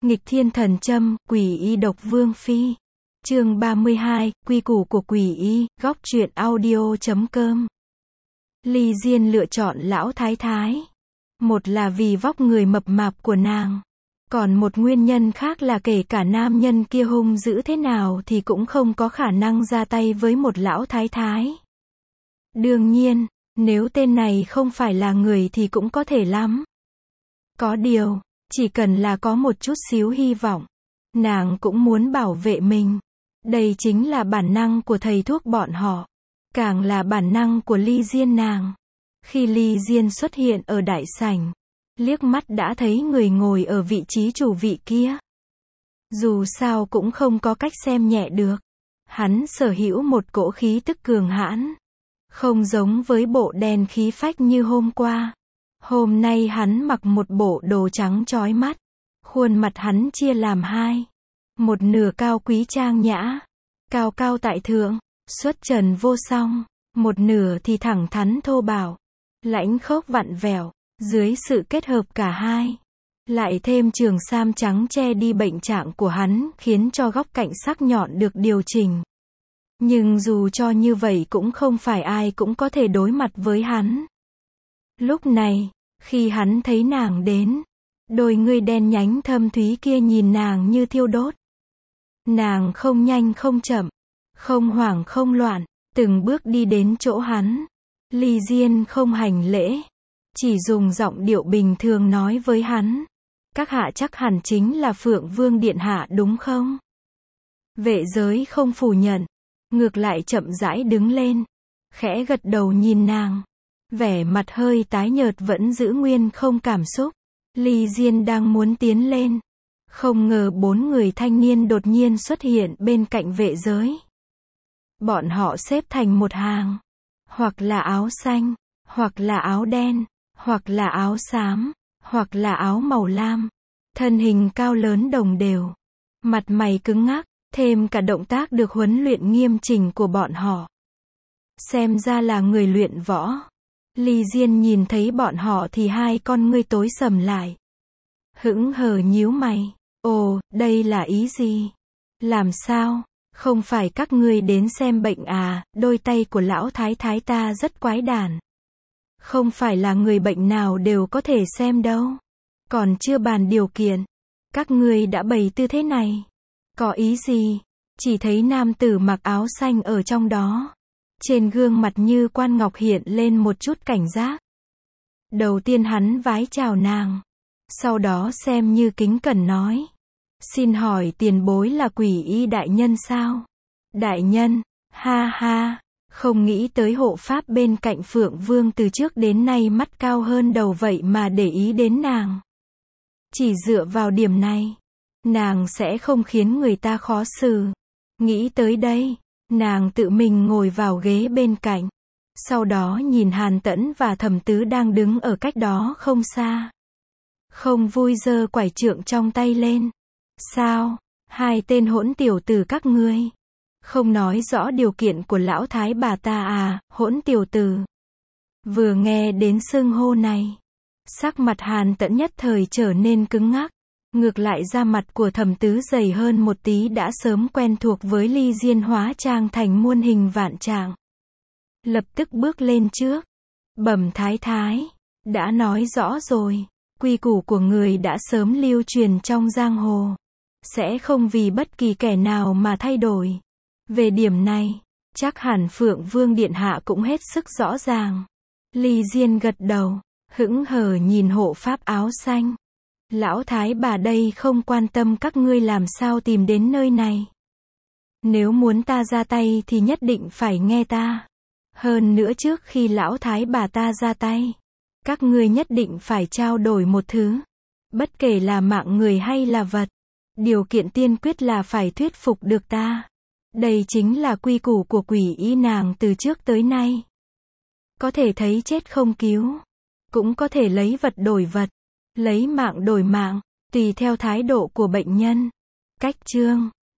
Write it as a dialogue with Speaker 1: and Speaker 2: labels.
Speaker 1: Nghịch thiên thần châm, quỷ y độc vương phi. Chương 32, quy củ của quỷ y, góc truyện audio.com. Ly Diên lựa chọn lão thái thái. Một là vì vóc người mập mạp của nàng. Còn một nguyên nhân khác là kể cả nam nhân kia hung dữ thế nào thì cũng không có khả năng ra tay với một lão thái thái. Đương nhiên, nếu tên này không phải là người thì cũng có thể lắm. Có điều, chỉ cần là có một chút xíu hy vọng, nàng cũng muốn bảo vệ mình. Đây chính là bản năng của thầy thuốc bọn họ. Càng là bản năng của Ly Diên nàng. Khi Ly Diên xuất hiện ở đại sảnh, liếc mắt đã thấy người ngồi ở vị trí chủ vị kia. Dù sao cũng không có cách xem nhẹ được. Hắn sở hữu một cỗ khí tức cường hãn. Không giống với bộ đen khí phách như hôm qua. Hôm nay hắn mặc một bộ đồ trắng chói mắt. Khuôn mặt hắn chia làm hai. Một nửa cao quý trang nhã, cao cao tại thượng, xuất trần vô song. Một nửa thì thẳng thắn thô bạo, lãnh khốc vặn vẹo. Dưới sự kết hợp cả hai, lại thêm trường sam trắng che đi bệnh trạng của hắn, khiến cho góc cạnh sắc nhọn được điều chỉnh. Nhưng dù cho như vậy cũng không phải ai cũng có thể đối mặt với hắn. Lúc này, khi hắn thấy nàng đến, đôi ngươi đen nhánh thâm thúy kia nhìn nàng như thiêu đốt. Nàng không nhanh không chậm, không hoảng không loạn, từng bước đi đến chỗ hắn. Ly Diên không hành lễ, chỉ dùng giọng điệu bình thường nói với hắn. Các hạ chắc hẳn chính là Phượng Vương Điện Hạ đúng không? Vệ giới không phủ nhận, ngược lại chậm rãi đứng lên, khẽ gật đầu nhìn nàng. Vẻ mặt hơi tái nhợt vẫn giữ nguyên không cảm xúc. Ly Diên đang muốn tiến lên. Không ngờ bốn người thanh niên đột nhiên xuất hiện bên cạnh vệ giới. Bọn họ xếp thành một hàng. Hoặc là áo xanh, hoặc là áo đen, hoặc là áo xám, hoặc là áo màu lam. Thân hình cao lớn đồng đều. Mặt mày cứng ngắc, thêm cả động tác được huấn luyện nghiêm chỉnh của bọn họ. Xem ra là người luyện võ. Ly Diên nhìn thấy bọn họ thì hai con ngươi tối sầm lại. Hững hờ nhíu mày. Ồ, đây là ý gì? Làm sao? Không phải các ngươi đến xem bệnh à? Đôi tay của lão thái thái ta rất quái đản. Không phải là người bệnh nào đều có thể xem đâu. Còn chưa bàn điều kiện. Các ngươi đã bày tư thế này. Có ý gì? Chỉ thấy nam tử mặc áo xanh ở trong đó. Trên gương mặt như quan ngọc hiện lên một chút cảnh giác. Đầu tiên hắn vái chào nàng. Sau đó xem như kính cẩn nói. Xin hỏi tiền bối là quỷ y đại nhân sao? Đại nhân, ha ha, không nghĩ tới hộ pháp bên cạnh Phượng Vương từ trước đến nay mắt cao hơn đầu vậy mà để ý đến nàng. Chỉ dựa vào điểm này, nàng sẽ không khiến người ta khó xử. Nghĩ tới đây, nàng tự mình ngồi vào ghế bên cạnh. Sau đó nhìn Hàn Tẫn và Thẩm Tứ đang đứng ở cách đó không xa. Không vui giơ quải trượng trong tay lên. Sao? Hai tên hỗn tiểu tử các ngươi. Không nói rõ điều kiện của lão thái bà ta à, hỗn tiểu tử. Vừa nghe đến xưng hô này, sắc mặt Hàn Tẫn nhất thời trở nên cứng ngắc. Ngược lại da mặt của Thẩm Tứ dày hơn một tí đã sớm quen thuộc với Ly Diên hóa trang thành muôn hình vạn trạng. Lập tức bước lên trước. Bẩm thái thái, đã nói rõ rồi. Quy củ của người đã sớm lưu truyền trong giang hồ. Sẽ không vì bất kỳ kẻ nào mà thay đổi. Về điểm này, chắc hẳn Phượng Vương Điện Hạ cũng hết sức rõ ràng. Ly Diên gật đầu, hững hờ nhìn hộ pháp áo xanh. Lão thái bà đây không quan tâm các ngươi làm sao tìm đến nơi này. Nếu muốn ta ra tay thì nhất định phải nghe ta. Hơn nữa trước khi lão thái bà ta ra tay, các ngươi nhất định phải trao đổi một thứ. Bất kể là mạng người hay là vật. Điều kiện tiên quyết là phải thuyết phục được ta. Đây chính là quy củ của quỷ y nàng từ trước tới nay. Có thể thấy chết không cứu. Cũng có thể lấy vật đổi vật. Lấy mạng đổi mạng. Tùy theo thái độ của bệnh nhân. Cách chương.